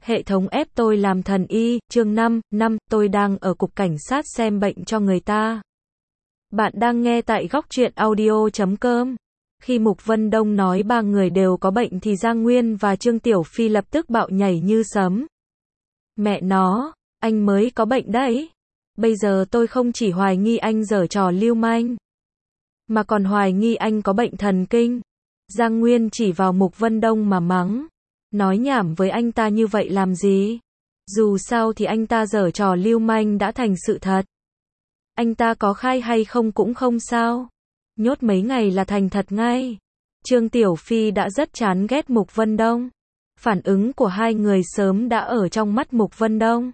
Hệ thống ép tôi làm thần y, chương 5, tôi đang ở cục cảnh sát xem bệnh cho người ta. Bạn đang nghe tại góc truyện audio.com. Khi Mục Vân Đông nói ba người đều có bệnh thì Giang Nguyên và Trương Tiểu Phi lập tức bạo nhảy như sấm. Mẹ nó, anh mới có bệnh đấy. Bây giờ tôi không chỉ hoài nghi anh giở trò lưu manh, mà còn hoài nghi anh có bệnh thần kinh. Giang Nguyên chỉ vào Mục Vân Đông mà mắng. Nói nhảm với anh ta như vậy làm gì? Dù sao thì anh ta giở trò lưu manh đã thành sự thật. Anh ta có khai hay không cũng không sao. Nhốt mấy ngày là thành thật ngay. Trương Tiểu Phi đã rất chán ghét Mục Vân Đông. Phản ứng của hai người sớm đã ở trong mắt Mục Vân Đông.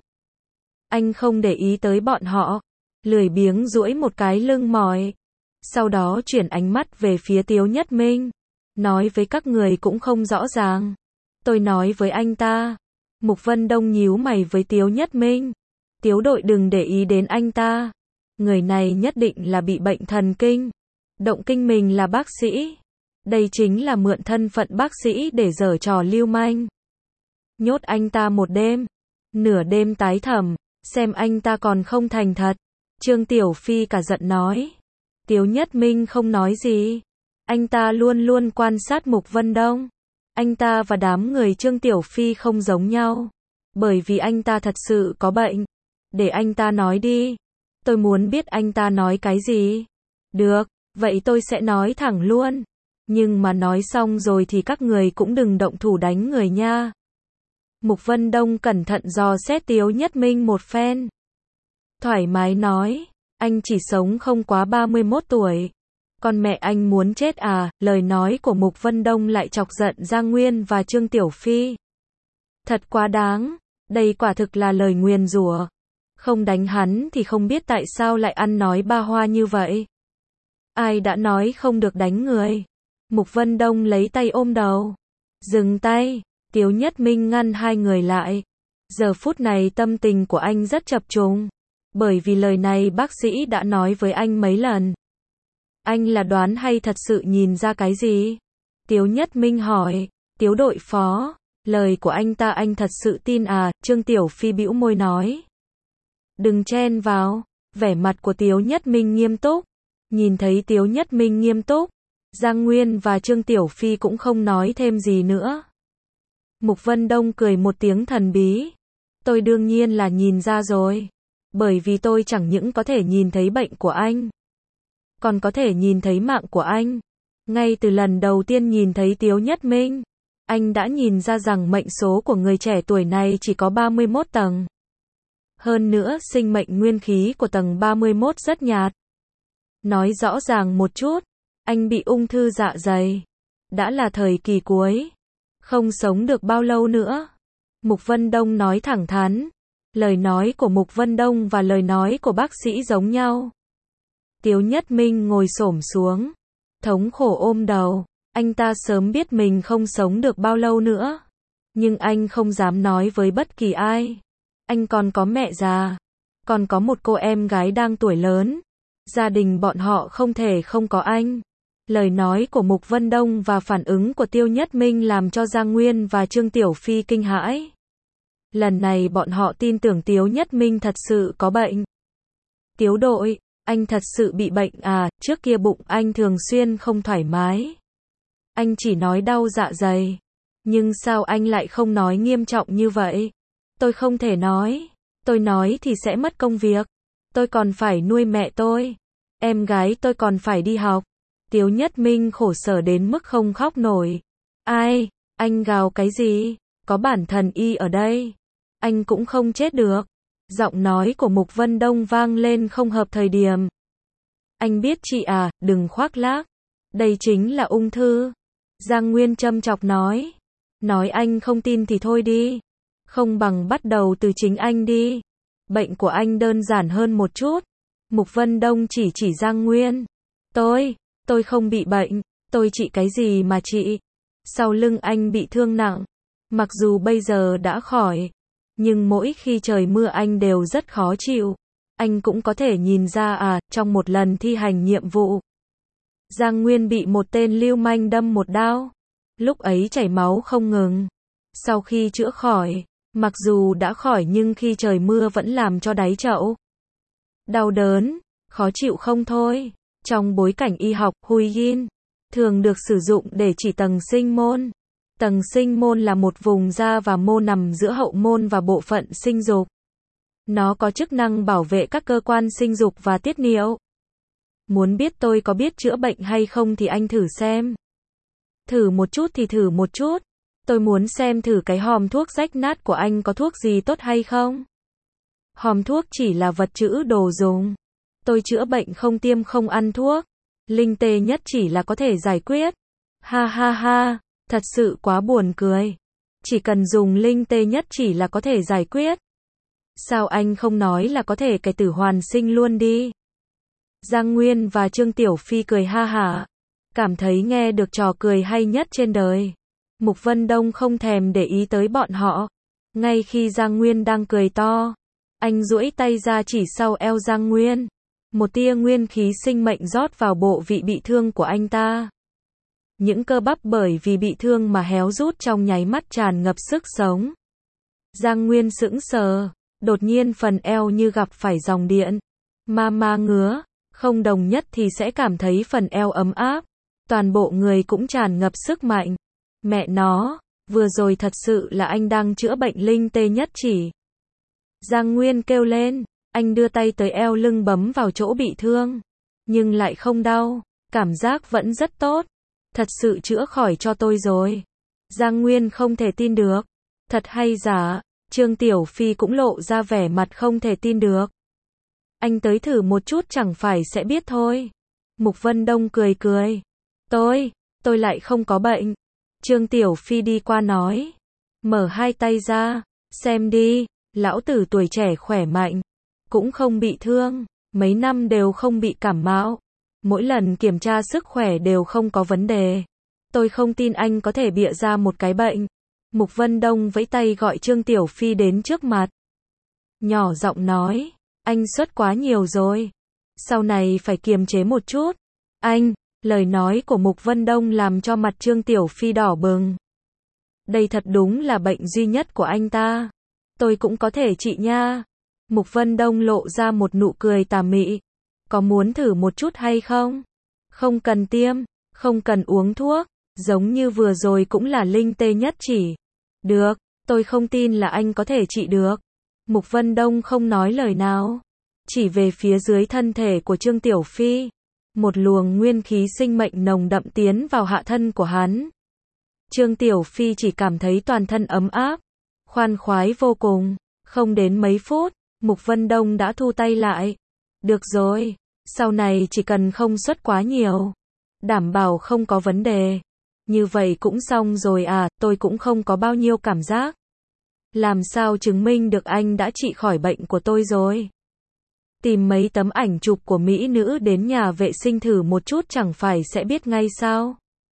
Anh không để ý tới bọn họ. Lười biếng duỗi một cái lưng mỏi. Sau đó chuyển ánh mắt về phía Tiếu Nhất Minh. Nói với các người cũng không rõ ràng. Tôi nói với anh ta. Mục Vân Đông nhíu mày với Tiếu Nhất Minh. Tiếu đội đừng để ý đến anh ta. Người này nhất định là bị bệnh thần kinh. Động kinh mình là bác sĩ. Đây chính là mượn thân phận bác sĩ để giở trò lưu manh. Nhốt anh ta một đêm. Nửa đêm tái thẩm. Xem anh ta còn không thành thật. Trương Tiểu Phi cả giận nói. Tiếu Nhất Minh không nói gì. Anh ta luôn luôn quan sát Mục Vân Đông. Anh ta và đám người Trương Tiểu Phi không giống nhau. Bởi vì anh ta thật sự có bệnh. Để anh ta nói đi. Tôi muốn biết anh ta nói cái gì. Được, vậy tôi sẽ nói thẳng luôn. Nhưng mà nói xong rồi thì các người cũng đừng động thủ đánh người nha. Mục Vân Đông cẩn thận dò xét Tiếu Nhất Minh một phen. Thoải mái nói, anh chỉ sống không quá 31 tuổi. Con mẹ anh muốn chết à? Lời nói của Mục Vân Đông lại chọc giận Giang Nguyên và Trương Tiểu Phi. Thật quá đáng, đây quả thực là lời nguyền rủa. Không đánh hắn thì không biết tại sao lại ăn nói ba hoa như vậy. Ai đã nói không được đánh người? Mục Vân Đông lấy tay ôm đầu. Dừng tay, Tiếu Nhất Minh ngăn hai người lại. Giờ phút này tâm tình của anh rất chập trùng. Bởi vì lời này bác sĩ đã nói với anh mấy lần. Anh là đoán hay thật sự nhìn ra cái gì? Tiếu Nhất Minh hỏi. Tiếu đội phó, lời của anh ta anh thật sự tin à? Trương Tiểu Phi bĩu môi nói. Đừng chen vào. Vẻ mặt của Tiếu Nhất Minh nghiêm túc. Nhìn thấy Tiếu Nhất Minh nghiêm túc, Giang Nguyên và Trương Tiểu Phi cũng không nói thêm gì nữa. Mục Vân Đông cười một tiếng thần bí. Tôi đương nhiên là nhìn ra rồi. Bởi vì tôi chẳng những có thể nhìn thấy bệnh của anh, còn có thể nhìn thấy mạng của anh. Ngay từ lần đầu tiên nhìn thấy Tiếu Nhất Minh, anh đã nhìn ra rằng mệnh số của người trẻ tuổi này chỉ có 31 tầng. Hơn nữa sinh mệnh nguyên khí của tầng 31 rất nhạt. Nói rõ ràng một chút, anh bị ung thư dạ dày. Đã là thời kỳ cuối. Không sống được bao lâu nữa. Mục Vân Đông nói thẳng thắn. Lời nói của Mục Vân Đông và lời nói của bác sĩ giống nhau. Tiếu Nhất Minh ngồi xổm xuống. Thống khổ ôm đầu. Anh ta sớm biết mình không sống được bao lâu nữa. Nhưng anh không dám nói với bất kỳ ai. Anh còn có mẹ già. Còn có một cô em gái đang tuổi lớn. Gia đình bọn họ không thể không có anh. Lời nói của Mục Vân Đông và phản ứng của Tiếu Nhất Minh làm cho Giang Nguyên và Trương Tiểu Phi kinh hãi. Lần này bọn họ tin tưởng Tiếu Nhất Minh thật sự có bệnh. Tiếu đội, anh thật sự bị bệnh à? Trước kia bụng anh thường xuyên không thoải mái. Anh chỉ nói đau dạ dày. Nhưng sao anh lại không nói nghiêm trọng như vậy? Tôi không thể nói. Tôi nói thì sẽ mất công việc. Tôi còn phải nuôi mẹ tôi. Em gái tôi còn phải đi học. Tiếu Nhất Minh khổ sở đến mức không khóc nổi. Ai? Anh gào cái gì? Có bản thần y ở đây. Anh cũng không chết được. Giọng nói của Mục Vân Đông vang lên không hợp thời điểm. Anh biết chị à, đừng khoác lác. Đây chính là ung thư. Giang Nguyên châm chọc nói. Nói anh không tin thì thôi đi. Không bằng bắt đầu từ chính anh đi. Bệnh của anh đơn giản hơn một chút. Mục Vân Đông chỉ Giang Nguyên. Tôi không bị bệnh. Tôi trị cái gì mà trị? Sau lưng anh bị thương nặng. Mặc dù bây giờ đã khỏi. Nhưng mỗi khi trời mưa anh đều rất khó chịu. Anh cũng có thể nhìn ra à, trong một lần thi hành nhiệm vụ. Giang Nguyên bị một tên lưu manh đâm một đao. Lúc ấy chảy máu không ngừng. Sau khi chữa khỏi, Mặc dù đã khỏi nhưng khi trời mưa vẫn làm cho đáy chậu đau đớn, khó chịu không thôi. Trong bối cảnh y học, Huigin thường được sử dụng để chỉ tầng sinh môn. Tầng sinh môn là một vùng da và mô nằm giữa hậu môn và bộ phận sinh dục. Nó có chức năng bảo vệ các cơ quan sinh dục và tiết niệu. Muốn biết tôi có biết chữa bệnh hay không thì anh thử xem. Thử một chút thì thử một chút. Tôi muốn xem thử cái hòm thuốc rách nát của anh có thuốc gì tốt hay không. Hòm thuốc chỉ là vật chữ đồ dùng. Tôi chữa bệnh không tiêm không ăn thuốc. Linh tê nhất chỉ là có thể giải quyết. Ha ha ha, thật sự quá buồn cười. Chỉ cần dùng linh tê nhất chỉ là có thể giải quyết. Sao anh không nói là có thể cải tử hoàn sinh luôn đi? Giang Nguyên và Trương Tiểu Phi cười ha hả. Cảm thấy nghe được trò cười hay nhất trên đời. Mục Vân Đông không thèm để ý tới bọn họ. Ngay khi Giang Nguyên đang cười to, anh duỗi tay ra chỉ sau eo Giang Nguyên. Một tia nguyên khí sinh mệnh rót vào bộ vị bị thương của anh ta. Những cơ bắp bởi vì bị thương mà héo rút trong nháy mắt tràn ngập sức sống. Giang Nguyên sững sờ, đột nhiên phần eo như gặp phải dòng điện. Ma ngứa, không đồng nhất thì sẽ cảm thấy phần eo ấm áp. Toàn bộ người cũng tràn ngập sức mạnh. Mẹ nó, vừa rồi thật sự là anh đang chữa bệnh linh tê nhất chỉ. Giang Nguyên kêu lên, anh đưa tay tới eo lưng bấm vào chỗ bị thương. Nhưng lại không đau, cảm giác vẫn rất tốt. Thật sự chữa khỏi cho tôi rồi. Giang Nguyên không thể tin được. Thật hay giả, Trương Tiểu Phi cũng lộ ra vẻ mặt không thể tin được. Anh tới thử một chút chẳng phải sẽ biết thôi. Mục Vân Đông cười cười. Tôi lại không có bệnh. Trương Tiểu Phi đi qua nói. Mở hai tay ra, xem đi, lão tử tuổi trẻ khỏe mạnh. Cũng không bị thương, mấy năm đều không bị cảm mạo. Mỗi lần kiểm tra sức khỏe đều không có vấn đề. Tôi không tin anh có thể bịa ra một cái bệnh. Mục Vân Đông vẫy tay gọi Trương Tiểu Phi đến trước mặt. Nhỏ giọng nói, anh suất quá nhiều rồi. Sau này phải kiềm chế một chút. Anh, lời nói của Mục Vân Đông làm cho mặt Trương Tiểu Phi đỏ bừng. Đây thật đúng là bệnh duy nhất của anh ta. Tôi cũng có thể trị nha. Mục Vân Đông lộ ra một nụ cười tà mị. Có muốn thử một chút hay không? Không cần tiêm, không cần uống thuốc, giống như vừa rồi cũng là linh tê nhất chỉ. Được, tôi không tin là anh có thể trị được. Mục Vân Đông không nói lời nào, chỉ về phía dưới thân thể của Trương Tiểu Phi. Một luồng nguyên khí sinh mệnh nồng đậm tiến vào hạ thân của hắn. Trương Tiểu Phi chỉ cảm thấy toàn thân ấm áp, khoan khoái vô cùng. Không đến mấy phút, Mục Vân Đông đã thu tay lại. Được rồi, sau này chỉ cần không xuất quá nhiều, đảm bảo không có vấn đề. Như vậy cũng xong rồi à, tôi cũng không có bao nhiêu cảm giác. Làm sao chứng minh được anh đã trị khỏi bệnh của tôi rồi? Tìm mấy tấm ảnh chụp của mỹ nữ đến nhà vệ sinh thử một chút chẳng phải sẽ biết ngay sao?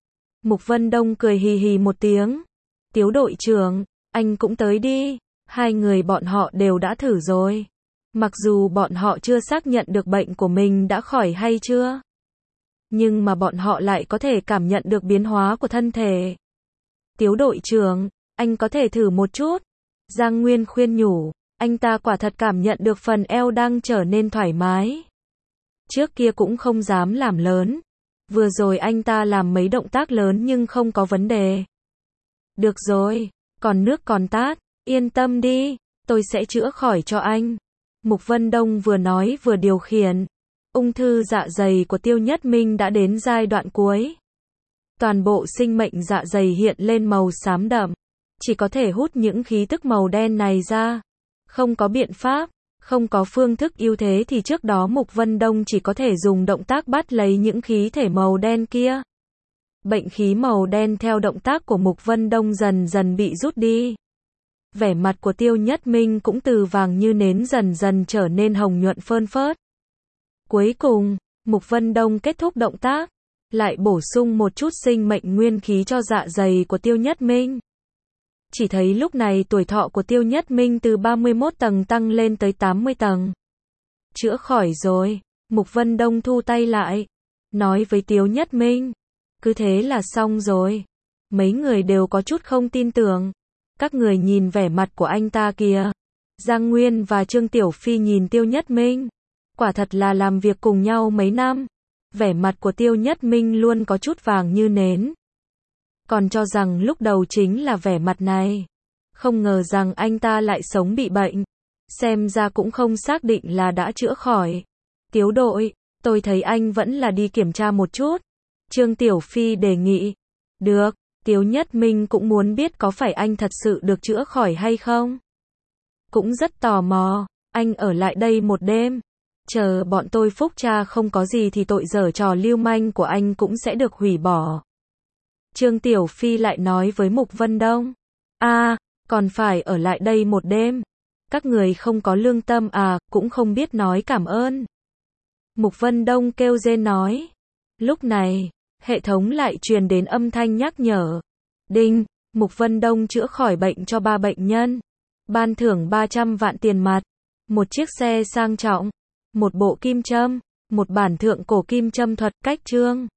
Mục Vân Đông cười hì hì một tiếng. Tiếu đội trưởng, anh cũng tới đi. Hai người bọn họ đều đã thử rồi. Mặc dù bọn họ chưa xác nhận được bệnh của mình đã khỏi hay chưa, nhưng mà bọn họ lại có thể cảm nhận được biến hóa của thân thể. Tiếu đội trưởng, anh có thể thử một chút. Giang Nguyên khuyên nhủ, anh ta quả thật cảm nhận được phần eo đang trở nên thoải mái. Trước kia cũng không dám làm lớn. Vừa rồi anh ta làm mấy động tác lớn nhưng không có vấn đề. Được rồi, còn nước còn tát, yên tâm đi, tôi sẽ chữa khỏi cho anh. Mục Vân Đông vừa nói vừa điều khiển. Ung thư dạ dày của Tiêu Nhất Minh đã đến giai đoạn cuối. Toàn bộ sinh mệnh dạ dày hiện lên màu xám đậm. Chỉ có thể hút những khí tức màu đen này ra. Không có biện pháp, không có phương thức ưu thế thì trước đó Mục Vân Đông chỉ có thể dùng động tác bắt lấy những khí thể màu đen kia. Bệnh khí màu đen theo động tác của Mục Vân Đông dần dần bị rút đi. Vẻ mặt của Tiêu Nhất Minh cũng từ vàng như nến dần dần trở nên hồng nhuận phơn phớt. Cuối cùng, Mục Vân Đông kết thúc động tác, lại bổ sung một chút sinh mệnh nguyên khí cho dạ dày của Tiêu Nhất Minh. Chỉ thấy lúc này tuổi thọ của Tiêu Nhất Minh từ 31 tầng tăng lên tới 80 tầng. Chữa khỏi rồi, Mục Vân Đông thu tay lại, nói với Tiêu Nhất Minh, cứ thế là xong rồi. Mấy người đều có chút không tin tưởng. Các người nhìn vẻ mặt của anh ta kìa. Giang Nguyên và Trương Tiểu Phi nhìn Tiêu Nhất Minh. Quả thật là làm việc cùng nhau mấy năm. Vẻ mặt của Tiêu Nhất Minh luôn có chút vàng như nến. Còn cho rằng lúc đầu chính là vẻ mặt này. Không ngờ rằng anh ta lại sống bị bệnh. Xem ra cũng không xác định là đã chữa khỏi. Tiếu đội, tôi thấy anh vẫn là đi kiểm tra một chút. Trương Tiểu Phi đề nghị. Được, Tiếu Nhất Minh cũng muốn biết có phải anh thật sự được chữa khỏi hay không. Cũng rất tò mò, anh ở lại đây một đêm. Chờ bọn tôi phúc tra không có gì thì tội giở trò lưu manh của anh cũng sẽ được hủy bỏ. Trương Tiểu Phi lại nói với Mục Vân Đông. Còn phải ở lại đây một đêm. Các người không có lương tâm à, cũng không biết nói cảm ơn. Mục Vân Đông kêu rên nói. Lúc này, hệ thống lại truyền đến âm thanh nhắc nhở. Đinh, Mục Vân Đông chữa khỏi bệnh cho 3 bệnh nhân. Ban thưởng 300 vạn tiền mặt. Một chiếc xe sang trọng. Một bộ kim châm. Một bản thượng cổ kim châm thuật cách chương.